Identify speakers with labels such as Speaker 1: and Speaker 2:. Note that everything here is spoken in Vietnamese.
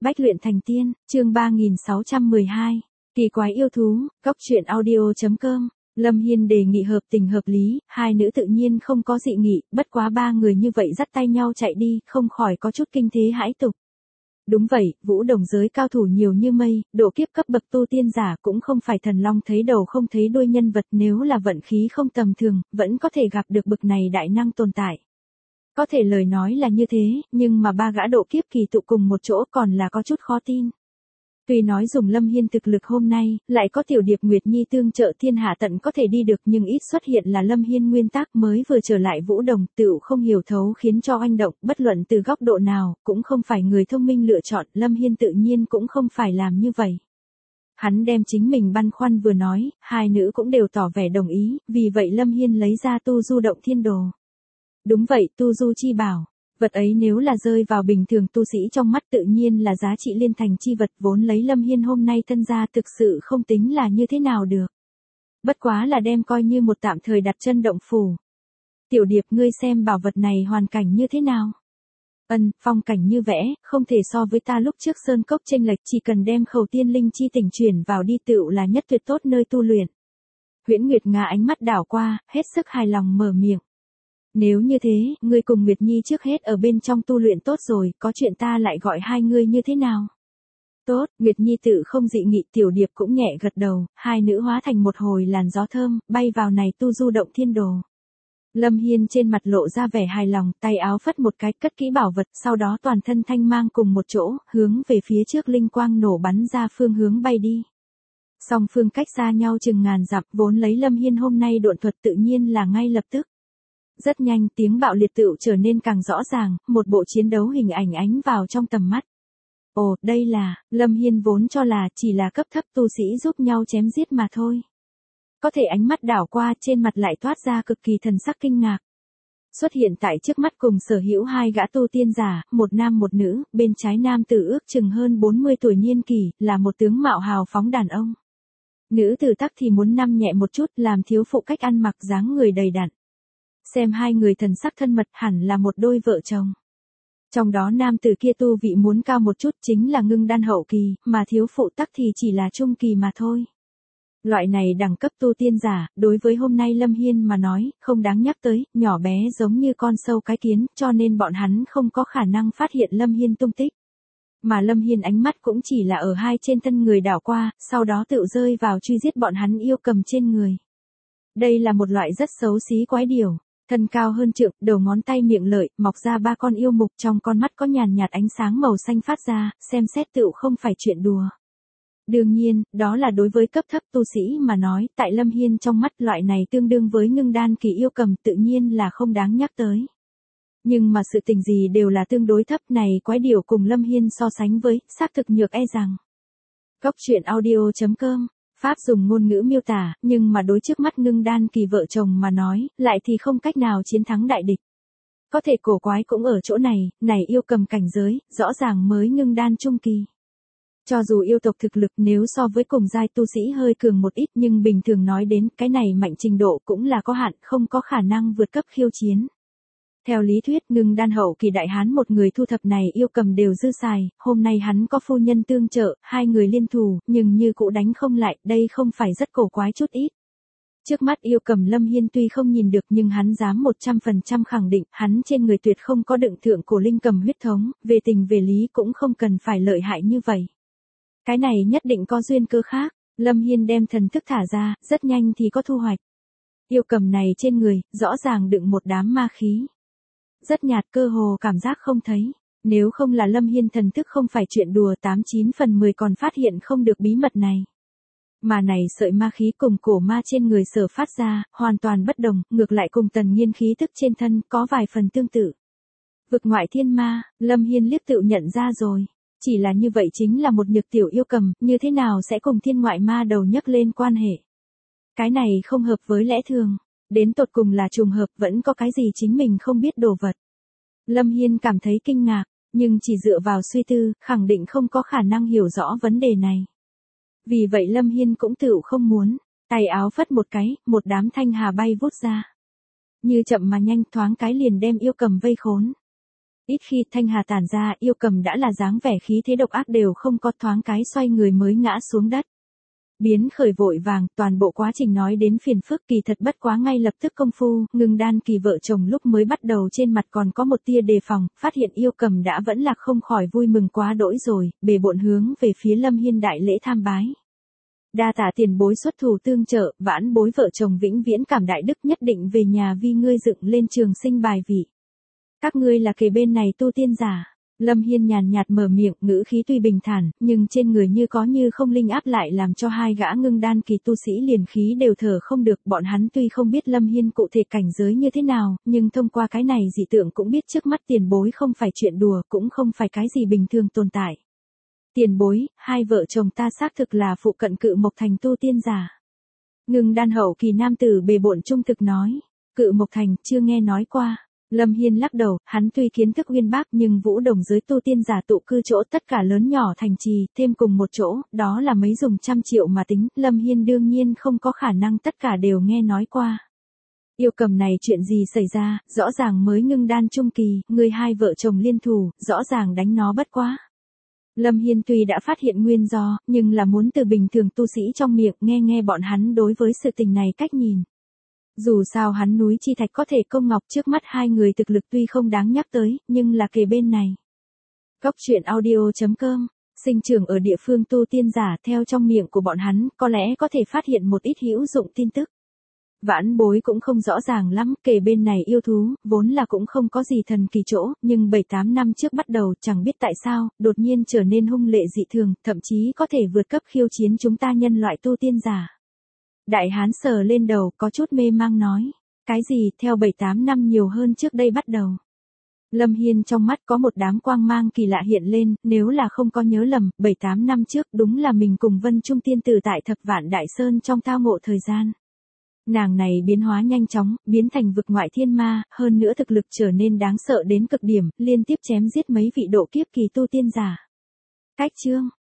Speaker 1: Bách luyện thành tiên, chương 3612. Kỳ quái yêu thú, góc truyện audio.com. Lâm Hiên đề nghị hợp tình hợp lý, hai nữ tự nhiên không có dị nghị, bất quá ba người như vậy dắt tay nhau chạy đi, không khỏi có chút kinh thế hãi tục. Đúng vậy, vũ đồng giới cao thủ nhiều như mây, độ kiếp cấp bậc tu tiên giả cũng không phải thần long thấy đầu không thấy đuôi nhân vật, nếu là vận khí không tầm thường, vẫn có thể gặp được bậc này đại năng tồn tại. Có thể lời nói là như thế, nhưng mà ba gã độ kiếp kỳ tụ cùng một chỗ còn là có chút khó tin. Tuy nói dùng Lâm Hiên thực lực hôm nay, lại có tiểu điệp Nguyệt Nhi tương trợ thiên hạ tận có thể đi được, nhưng ít xuất hiện là Lâm Hiên nguyên tắc mới vừa trở lại vũ đồng, tựu không hiểu thấu khiến cho oanh động, bất luận từ góc độ nào, cũng không phải người thông minh lựa chọn, Lâm Hiên tự nhiên cũng không phải làm như vậy. Hắn đem chính mình băn khoăn vừa nói, hai nữ cũng đều tỏ vẻ đồng ý, vì vậy Lâm Hiên lấy ra tu du động thiên đồ. Đúng vậy, tu du chi bảo. Vật ấy nếu là rơi vào bình thường tu sĩ trong mắt tự nhiên là giá trị liên thành chi vật, vốn lấy Lâm Hiên hôm nay thân gia thực sự không tính là như thế nào được. Bất quá là đem coi như một tạm thời đặt chân động phủ. Tiểu điệp, ngươi xem bảo vật này hoàn cảnh như thế nào? Phong cảnh như vẽ, không thể so với ta lúc trước sơn cốc chênh lệch, chỉ cần đem khẩu tiên linh chi tỉnh chuyển vào đi tựu là nhất tuyệt tốt nơi tu luyện. Huyễn Nguyệt Nga ánh mắt đảo qua, hết sức hài lòng mở miệng. Nếu như thế, ngươi cùng Nguyệt Nhi trước hết ở bên trong tu luyện tốt rồi, có chuyện ta lại gọi hai ngươi như thế nào? Tốt, Nguyệt Nhi tự không dị nghị, tiểu điệp cũng nhẹ gật đầu, hai nữ hóa thành một hồi làn gió thơm, bay vào này tu du động thiên đồ. Lâm Hiên trên mặt lộ ra vẻ hài lòng, tay áo phất một cái cất kỹ bảo vật, sau đó toàn thân thanh mang cùng một chỗ, hướng về phía trước linh quang nổ bắn ra phương hướng bay đi. Song phương cách xa nhau chừng ngàn dặm, vốn lấy Lâm Hiên hôm nay độn thuật tự nhiên là ngay lập tức. Rất nhanh tiếng bạo liệt tựu trở nên càng rõ ràng, một bộ chiến đấu hình ảnh ánh vào trong tầm mắt. Ồ, đây là, Lâm Hiên vốn cho là chỉ là cấp thấp tu sĩ giúp nhau chém giết mà thôi. Có thể ánh mắt đảo qua trên mặt lại toát ra cực kỳ thần sắc kinh ngạc. Xuất hiện tại trước mắt cùng sở hữu hai gã tu tiên giả, một nam một nữ, bên trái nam tử ước chừng hơn 40 tuổi niên kỷ, là một tướng mạo hào phóng đàn ông. Nữ tử tắc thì muốn năm nhẹ một chút, làm thiếu phụ cách ăn mặc dáng người đầy đặn. Xem hai người thần sắc thân mật hẳn là một đôi vợ chồng. Trong đó nam tử kia tu vị muốn cao một chút chính là ngưng đan hậu kỳ, mà thiếu phụ tắc thì chỉ là trung kỳ mà thôi. Loại này đẳng cấp tu tiên giả, đối với hôm nay Lâm Hiên mà nói, không đáng nhắc tới, nhỏ bé giống như con sâu cái kiến, cho nên bọn hắn không có khả năng phát hiện Lâm Hiên tung tích. Mà Lâm Hiên ánh mắt cũng chỉ là ở hai trên thân người đảo qua, sau đó tự rơi vào truy giết bọn hắn yêu cầm trên người. Đây là một loại rất xấu xí quái điểu. Thân cao hơn trượng, đầu ngón tay miệng lợi, mọc ra ba con yêu mục, trong con mắt có nhàn nhạt ánh sáng màu xanh phát ra, xem xét tựu không phải chuyện đùa. Đương nhiên, đó là đối với cấp thấp tu sĩ mà nói, tại Lâm Hiên trong mắt loại này tương đương với ngưng đan kỳ yêu cầm tự nhiên là không đáng nhắc tới. Nhưng mà sự tình gì đều là tương đối thấp này, quái điểu cùng Lâm Hiên so sánh với, xác thực nhược e rằng. Góc truyện audio.com. Pháp dùng ngôn ngữ miêu tả, nhưng mà đối trước mắt ngưng đan kỳ vợ chồng mà nói, lại thì không cách nào chiến thắng đại địch. Có thể cổ quái cũng ở chỗ này yêu cầm cảnh giới, rõ ràng mới ngưng đan trung kỳ. Cho dù yêu tộc thực lực nếu so với cùng giai tu sĩ hơi cường một ít, nhưng bình thường nói đến cái này mạnh trình độ cũng là có hạn, không có khả năng vượt cấp khiêu chiến. Theo lý thuyết ngưng đan hậu kỳ đại hán một người thu thập này yêu cầm đều dư xài, hôm nay hắn có phu nhân tương trợ, hai người liên thủ, nhưng như cũ đánh không lại, đây không phải rất cổ quái chút ít. Trước mắt yêu cầm Lâm Hiên tuy không nhìn được nhưng hắn dám 100% khẳng định, hắn trên người tuyệt không có đựng thượng cổ linh cầm huyết thống, về tình về lý cũng không cần phải lợi hại như vậy. Cái này nhất định có duyên cơ khác, Lâm Hiên đem thần thức thả ra, rất nhanh thì có thu hoạch. Yêu cầm này trên người, rõ ràng đựng một đám ma khí. Rất nhạt, cơ hồ cảm giác không thấy. Nếu không là Lâm Hiên thần thức không phải chuyện đùa, 89 phần 10 còn phát hiện không được bí mật này. Mà này sợi ma khí cùng cổ ma trên người sở phát ra, hoàn toàn bất đồng, ngược lại cùng Tần Nhiên khí thức trên thân có vài phần tương tự. Vực ngoại thiên ma, Lâm Hiên liếc tự nhận ra rồi. Chỉ là như vậy chính là một nhược tiểu yêu cầm, như thế nào sẽ cùng thiên ngoại ma đầu nhắc lên quan hệ. Cái này không hợp với lẽ thường. Đến tột cùng là trùng hợp, vẫn có cái gì chính mình không biết đồ vật. Lâm Hiên cảm thấy kinh ngạc, nhưng chỉ dựa vào suy tư, khẳng định không có khả năng hiểu rõ vấn đề này. Vì vậy Lâm Hiên cũng tự không muốn, tay áo phất một cái, một đám thanh hà bay vút ra. Như chậm mà nhanh, thoáng cái liền đem yêu cầm vây khốn. Ít khi thanh hà tản ra, Yêu Cầm đã là dáng vẻ khí thế độc ác đều không có, thoáng cái xoay người mới ngã xuống đất. Biến khởi vội vàng, toàn bộ quá trình nói đến phiền phức kỳ thật bất quá ngay lập tức công phu, Ngưng Đan Kỳ vợ chồng lúc mới bắt đầu trên mặt còn có một tia đề phòng, phát hiện Yêu Cầm đã vẫn là không khỏi vui mừng quá đỗi rồi, bề bộn hướng về phía Lâm Hiên đại lễ tham bái. Đa tạ tiền bối xuất thủ tương trợ, vãn bối vợ chồng vĩnh viễn cảm đại đức, nhất định về nhà vi ngươi dựng lên trường sinh bài vị. Các ngươi là kề bên này tu tiên giả. Lâm Hiên nhàn nhạt mở miệng, ngữ khí tuy bình thản, nhưng trên người như có như không linh áp lại làm cho hai gã Ngưng Đan Kỳ tu sĩ liền khí đều thở không được. Bọn hắn tuy không biết Lâm Hiên cụ thể cảnh giới như thế nào, nhưng thông qua cái này dị tượng cũng biết trước mắt tiền bối không phải chuyện đùa, cũng không phải cái gì bình thường tồn tại. Tiền bối, hai vợ chồng ta xác thực là phụ cận Cự Mộc Thành tu tiên giả. Ngưng Đan hậu kỳ nam tử bề bộn trung thực nói. Cự Mộc Thành, chưa nghe nói qua. Lâm Hiên lắc đầu, hắn tuy kiến thức uyên bác nhưng Vũ Đồng giới tu tiên giả tụ cư chỗ tất cả lớn nhỏ thành trì, thêm cùng một chỗ, đó là mấy dùng trăm triệu mà tính, Lâm Hiên đương nhiên không có khả năng tất cả đều nghe nói qua. Yêu Cầm này chuyện gì xảy ra, rõ ràng mới ngưng đan trung kỳ, người hai vợ chồng liên thủ, rõ ràng đánh nó bất quá. Lâm Hiên tuy đã phát hiện nguyên do, nhưng là muốn từ bình thường tu sĩ trong miệng nghe bọn hắn đối với sự tình này cách nhìn. Dù sao hắn núi chi thạch có thể công ngọc, trước mắt hai người thực lực tuy không đáng nhắc tới, nhưng là kề bên này. Góc truyện audio.com, sinh trưởng ở địa phương tu tiên giả, theo trong miệng của bọn hắn, có lẽ có thể phát hiện một ít hữu dụng tin tức. Vãn bối cũng không rõ ràng lắm, kề bên này yêu thú, vốn là cũng không có gì thần kỳ chỗ, nhưng 7-8 năm trước bắt đầu chẳng biết tại sao, đột nhiên trở nên hung lệ dị thường, thậm chí có thể vượt cấp khiêu chiến chúng ta nhân loại tu tiên giả. Đại hán sờ lên đầu, có chút mê mang nói. Cái gì, theo 7-8 năm nhiều hơn trước đây bắt đầu. Lâm Hiên trong mắt có một đám quang mang kỳ lạ hiện lên, nếu là không có nhớ lầm, 7-8 năm trước đúng là mình cùng Vân Trung tiên tử tại Thập Vạn Đại Sơn trong tao ngộ thời gian. Nàng này biến hóa nhanh chóng, biến thành vực ngoại thiên ma, hơn nữa thực lực trở nên đáng sợ đến cực điểm, liên tiếp chém giết mấy vị độ kiếp kỳ tu tiên giả. Cách chương